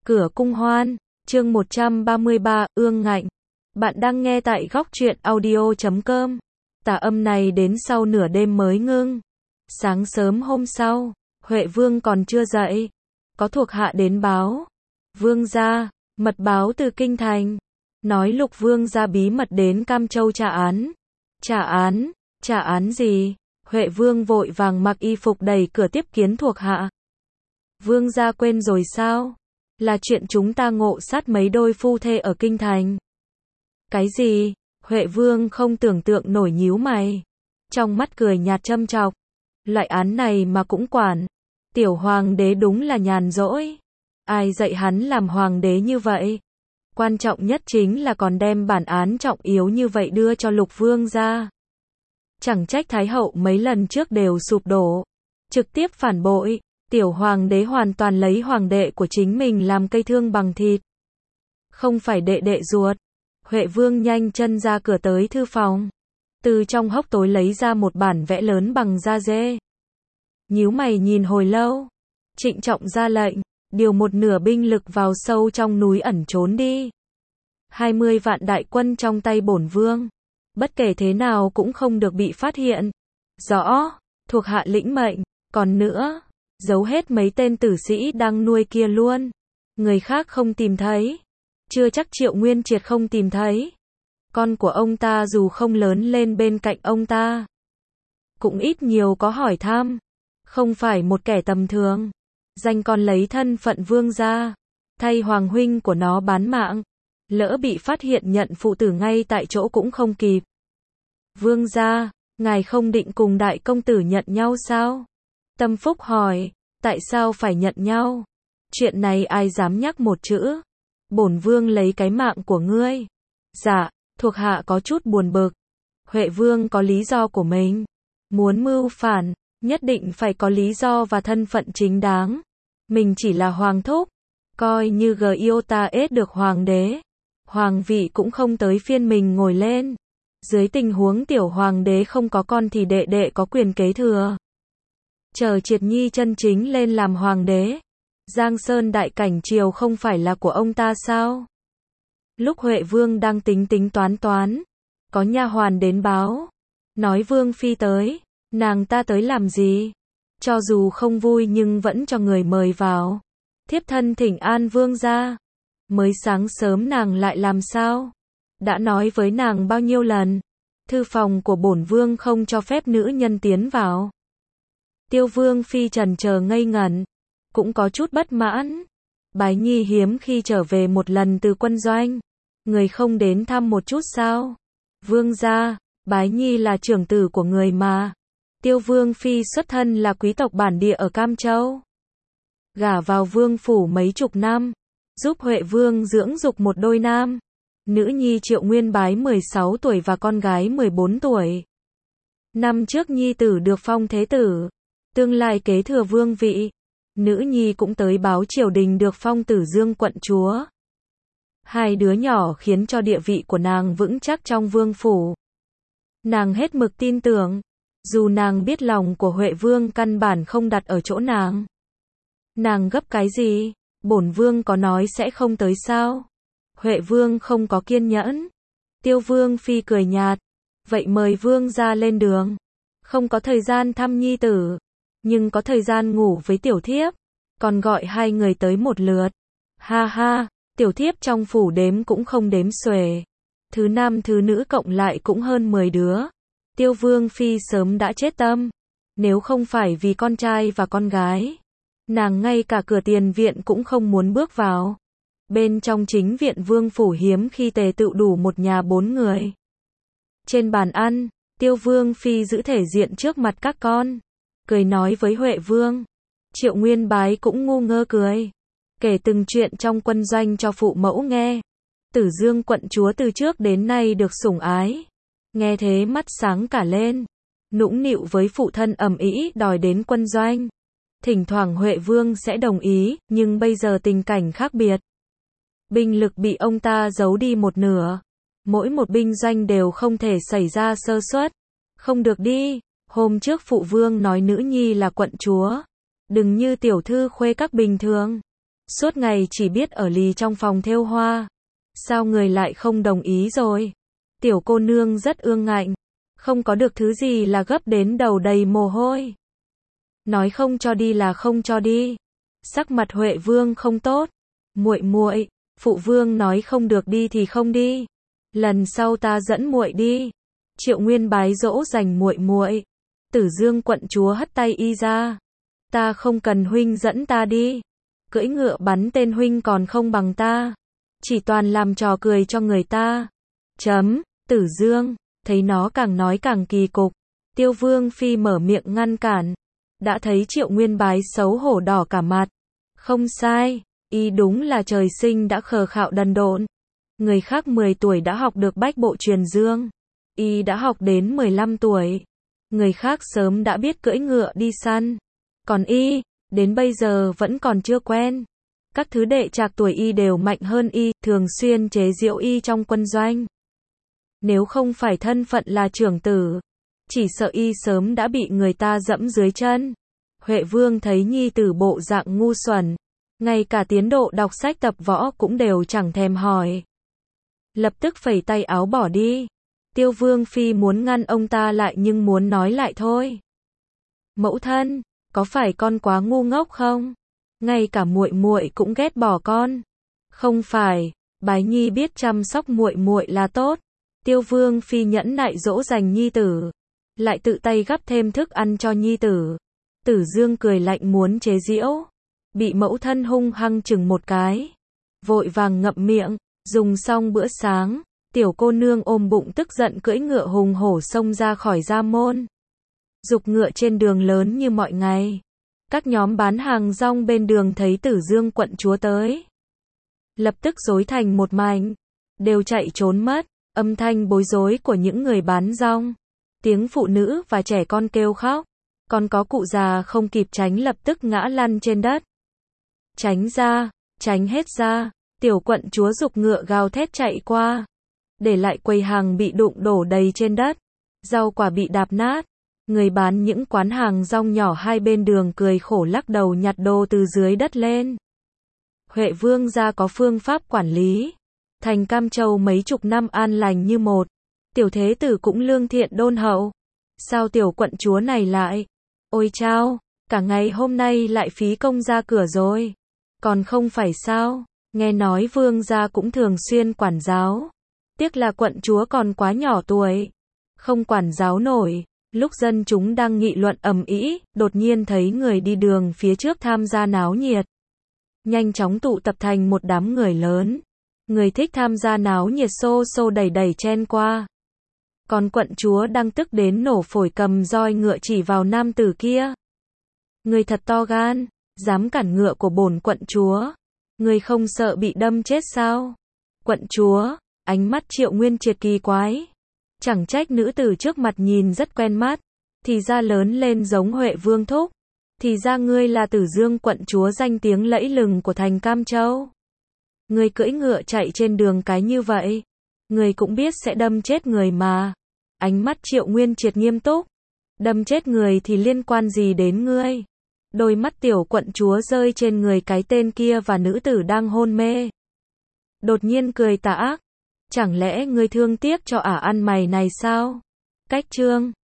Cửa cung hoan, chương 133, ương ngạnh. Bạn đang nghe tại góc truyện audio.com. Tà âm này đến sau nửa đêm mới ngưng. Sáng sớm hôm sau, Huệ Vương còn chưa dậy. Có thuộc hạ đến báo. Vương gia, mật báo từ kinh thành. Nói Lục Vương gia bí mật đến Cam Châu trả án. Trả án gì? Huệ Vương vội vàng mặc y phục đẩy cửa tiếp kiến thuộc hạ. Vương gia quên rồi sao? Là chuyện chúng ta ngộ sát mấy đôi phu thê ở kinh thành. Cái gì? Huệ Vương không tưởng tượng nổi, nhíu mày. Trong mắt cười nhạt châm chọc. Loại án này mà cũng quản. Tiểu hoàng đế đúng là nhàn rỗi. Ai dạy hắn làm hoàng đế như vậy? Quan trọng nhất chính là còn đem bản án trọng yếu như vậy đưa cho Lục Vương gia. Chẳng trách Thái hậu mấy lần trước đều sụp đổ. Trực tiếp phản bội. Tiểu hoàng đế hoàn toàn lấy hoàng đệ của chính mình làm cây thương bằng thịt. Không phải đệ đệ ruột. Huệ Vương nhanh chân ra cửa tới thư phòng. Từ trong hốc tối lấy ra một bản vẽ lớn bằng da dê. Nhíu mày nhìn hồi lâu. Trịnh trọng ra lệnh, điều một nửa binh lực vào sâu trong núi ẩn trốn đi. 20 vạn đại quân trong tay bổn vương. Bất kể thế nào cũng không được bị phát hiện. Rõ, thuộc hạ lĩnh mệnh. Còn nữa, giấu hết mấy tên tử sĩ đang nuôi kia luôn. Người khác không tìm thấy. Chưa chắc Triệu Nguyên Triệt không tìm thấy. Con của ông ta dù không lớn lên bên cạnh ông ta, cũng ít nhiều có hỏi thăm. Không phải một kẻ tầm thường. Danh con lấy thân phận vương gia, thay hoàng huynh của nó bán mạng. Lỡ bị phát hiện nhận phụ tử ngay tại chỗ cũng không kịp. Vương gia, ngài không định cùng đại công tử nhận nhau sao? Tâm Phúc hỏi, tại sao phải nhận nhau? Chuyện này ai dám nhắc một chữ? Bổn vương lấy cái mạng của ngươi. Dạ, thuộc hạ có chút buồn bực. Huệ Vương có lý do của mình. Muốn mưu phản, nhất định phải có lý do và thân phận chính đáng. Mình chỉ là hoàng thúc. Coi như Giota ết được hoàng đế. Hoàng vị cũng không tới phiên mình ngồi lên. Dưới tình huống tiểu hoàng đế không có con thì đệ đệ có quyền kế thừa. Chờ Triệt Nhi chân chính lên làm hoàng đế. Giang Sơn đại cảnh triều không phải là của ông ta sao? Lúc Huệ Vương đang tính toán, có nha hoàn đến báo, nói Vương phi tới. Nàng ta tới làm gì? Cho dù không vui nhưng vẫn cho người mời vào. Thiếp thân thỉnh an vương gia. Mới sáng sớm nàng lại làm sao? Đã nói với nàng bao nhiêu lần? Thư phòng của bổn vương không cho phép nữ nhân tiến vào. Tiêu Vương phi trần chờ ngây ngẩn, cũng có chút bất mãn. Bái Nhi hiếm khi trở về một lần từ quân doanh, người không đến thăm một chút sao? Vương gia, Bái Nhi là trưởng tử của người mà. Tiêu Vương phi xuất thân là quý tộc bản địa ở Cam Châu, gả vào vương phủ mấy chục năm, giúp Huệ Vương dưỡng dục một đôi nam. Nữ nhi Triệu Nguyên Bái 16 tuổi và con gái 14 tuổi. Năm trước nhi tử được phong thế tử, tương lai kế thừa vương vị. Nữ nhi cũng tới báo triều đình được phong Tử Dương quận chúa. Hai đứa nhỏ khiến cho địa vị của nàng vững chắc trong vương phủ. Nàng hết mực tin tưởng, dù nàng biết lòng của Huệ Vương căn bản không đặt ở chỗ nàng. Nàng gấp cái gì? Bổn vương có nói sẽ không tới sao? Huệ Vương không có kiên nhẫn. Tiêu Vương phi cười nhạt, vậy mời vương gia lên đường. Không có thời gian thăm nhi tử, nhưng có thời gian ngủ với tiểu thiếp. Còn gọi hai người tới một lượt. Ha ha, tiểu thiếp trong phủ đếm cũng không đếm xuể. Thứ nam thứ nữ cộng lại cũng hơn 10 đứa. Tiêu Vương phi sớm đã chết tâm. Nếu không phải vì con trai và con gái, nàng ngay cả cửa tiền viện cũng không muốn bước vào. Bên trong chính viện vương phủ hiếm khi tề tựu đủ một nhà 4 người. Trên bàn ăn, Tiêu Vương phi giữ thể diện trước mặt các con, cười nói với Huệ Vương. Triệu Nguyên Bái cũng ngu ngơ cười, kể từng chuyện trong quân doanh cho phụ mẫu nghe. Tử Dương quận chúa từ trước đến nay được sủng ái. Nghe thế mắt sáng cả lên, nũng nịu với phụ thân ầm ĩ đòi đến quân doanh. Thỉnh thoảng Huệ Vương sẽ đồng ý, nhưng bây giờ tình cảnh khác biệt. Binh lực bị ông ta giấu đi một nửa. Mỗi một binh doanh đều không thể xảy ra sơ suất. Không được đi. Hôm trước phụ vương nói nữ nhi là quận chúa. Đừng như tiểu thư khuê các bình thường. Suốt ngày chỉ biết ở lì trong phòng thêu hoa. Sao người lại không đồng ý rồi? Tiểu cô nương rất ương ngạnh, không có được thứ gì là gấp đến đầu đầy mồ hôi. Nói không cho đi là không cho đi. Sắc mặt Huệ Vương không tốt. Muội muội, phụ vương nói không được đi thì không đi. Lần sau ta dẫn muội đi. Triệu Nguyên bái dỗ dành muội muội. Tử Dương quận chúa hất tay y ra. Ta không cần huynh dẫn ta đi. Cưỡi ngựa bắn tên huynh còn không bằng ta. Chỉ toàn làm trò cười cho người ta. Chấm, Tử Dương, thấy nó càng nói càng kỳ cục. Tiêu Vương Phi mở miệng ngăn cản. Đã thấy Triệu Nguyên bái xấu hổ đỏ cả mặt. Không sai, y đúng là trời sinh đã khờ khạo đần độn. Người khác 10 tuổi đã học được bách bộ truyền dương. Y đã học đến 15 tuổi. Người khác sớm đã biết cưỡi ngựa đi săn. Còn y, đến bây giờ vẫn còn chưa quen. Các thứ đệ trạc tuổi y đều mạnh hơn y, thường xuyên chế giễu y trong quân doanh. Nếu không phải thân phận là trưởng tử, chỉ sợ y sớm đã bị người ta dẫm dưới chân. Huệ Vương thấy nhi tử bộ dạng ngu xuẩn, ngay cả tiến độ đọc sách tập võ cũng đều chẳng thèm hỏi. Lập tức phẩy tay áo bỏ đi. Tiêu Vương Phi muốn ngăn ông ta lại nhưng muốn nói lại thôi. Mẫu thân, có phải con quá ngu ngốc không? Ngay cả muội muội cũng ghét bỏ con. Không phải, Bái Nhi biết chăm sóc muội muội là tốt. Tiêu Vương Phi nhẫn nại dỗ dành nhi tử, lại tự tay gắp thêm thức ăn cho nhi tử. Tử Dương cười lạnh muốn chế giễu, bị mẫu thân hung hăng chừng một cái, vội vàng ngậm miệng. Dùng xong bữa sáng, tiểu cô nương ôm bụng tức giận cưỡi ngựa hùng hổ xông ra khỏi gia môn. Giục ngựa trên đường lớn như mọi ngày. Các nhóm bán hàng rong bên đường thấy Tử Dương quận chúa tới, lập tức rối thành một mảnh, đều chạy trốn mất. Âm thanh bối rối của những người bán rong, tiếng phụ nữ và trẻ con kêu khóc, còn có cụ già không kịp tránh lập tức ngã lăn trên đất. Tránh ra, tránh hết ra. Tiểu quận chúa giục ngựa gào thét chạy qua, để lại quầy hàng bị đụng đổ đầy trên đất, rau quả bị đạp nát. Người bán những quán hàng rong nhỏ hai bên đường cười khổ lắc đầu nhặt đồ từ dưới đất lên. Huệ Vương gia có phương pháp quản lý. Thành Cam Châu mấy chục năm an lành như một. Tiểu thế tử cũng lương thiện đôn hậu. Sao tiểu quận chúa này lại? Ôi chao, cả ngày hôm nay lại phí công ra cửa rồi. Còn không phải sao? Nghe nói vương gia cũng thường xuyên quản giáo. Tiếc là quận chúa còn quá nhỏ tuổi, không quản giáo nổi. Lúc dân chúng đang nghị luận ầm ĩ, đột nhiên thấy người đi đường phía trước tham gia náo nhiệt. Nhanh chóng tụ tập thành một đám người lớn. Người thích tham gia náo nhiệt xô xô đẩy đẩy chen qua. Còn quận chúa đang tức đến nổ phổi cầm roi ngựa chỉ vào nam tử kia. Người thật to gan, dám cản ngựa của bổn quận chúa. Người không sợ bị đâm chết sao? Quận chúa, ánh mắt Triệu Nguyên triệt kỳ quái. Chẳng trách nữ tử trước mặt nhìn rất quen mắt. Thì ra lớn lên giống Huệ Vương thúc. Thì ra ngươi là Tử Dương quận chúa danh tiếng lẫy lừng của thành Cam Châu. Người cưỡi ngựa chạy trên đường cái như vậy, người cũng biết sẽ đâm chết người mà. Ánh mắt Triệu Nguyên triệt nghiêm túc. Đâm chết người thì liên quan gì đến ngươi? Đôi mắt tiểu quận chúa rơi trên người cái tên kia và nữ tử đang hôn mê. Đột nhiên cười tà ác. Chẳng lẽ ngươi thương tiếc cho ả ăn mày này sao? Cách chương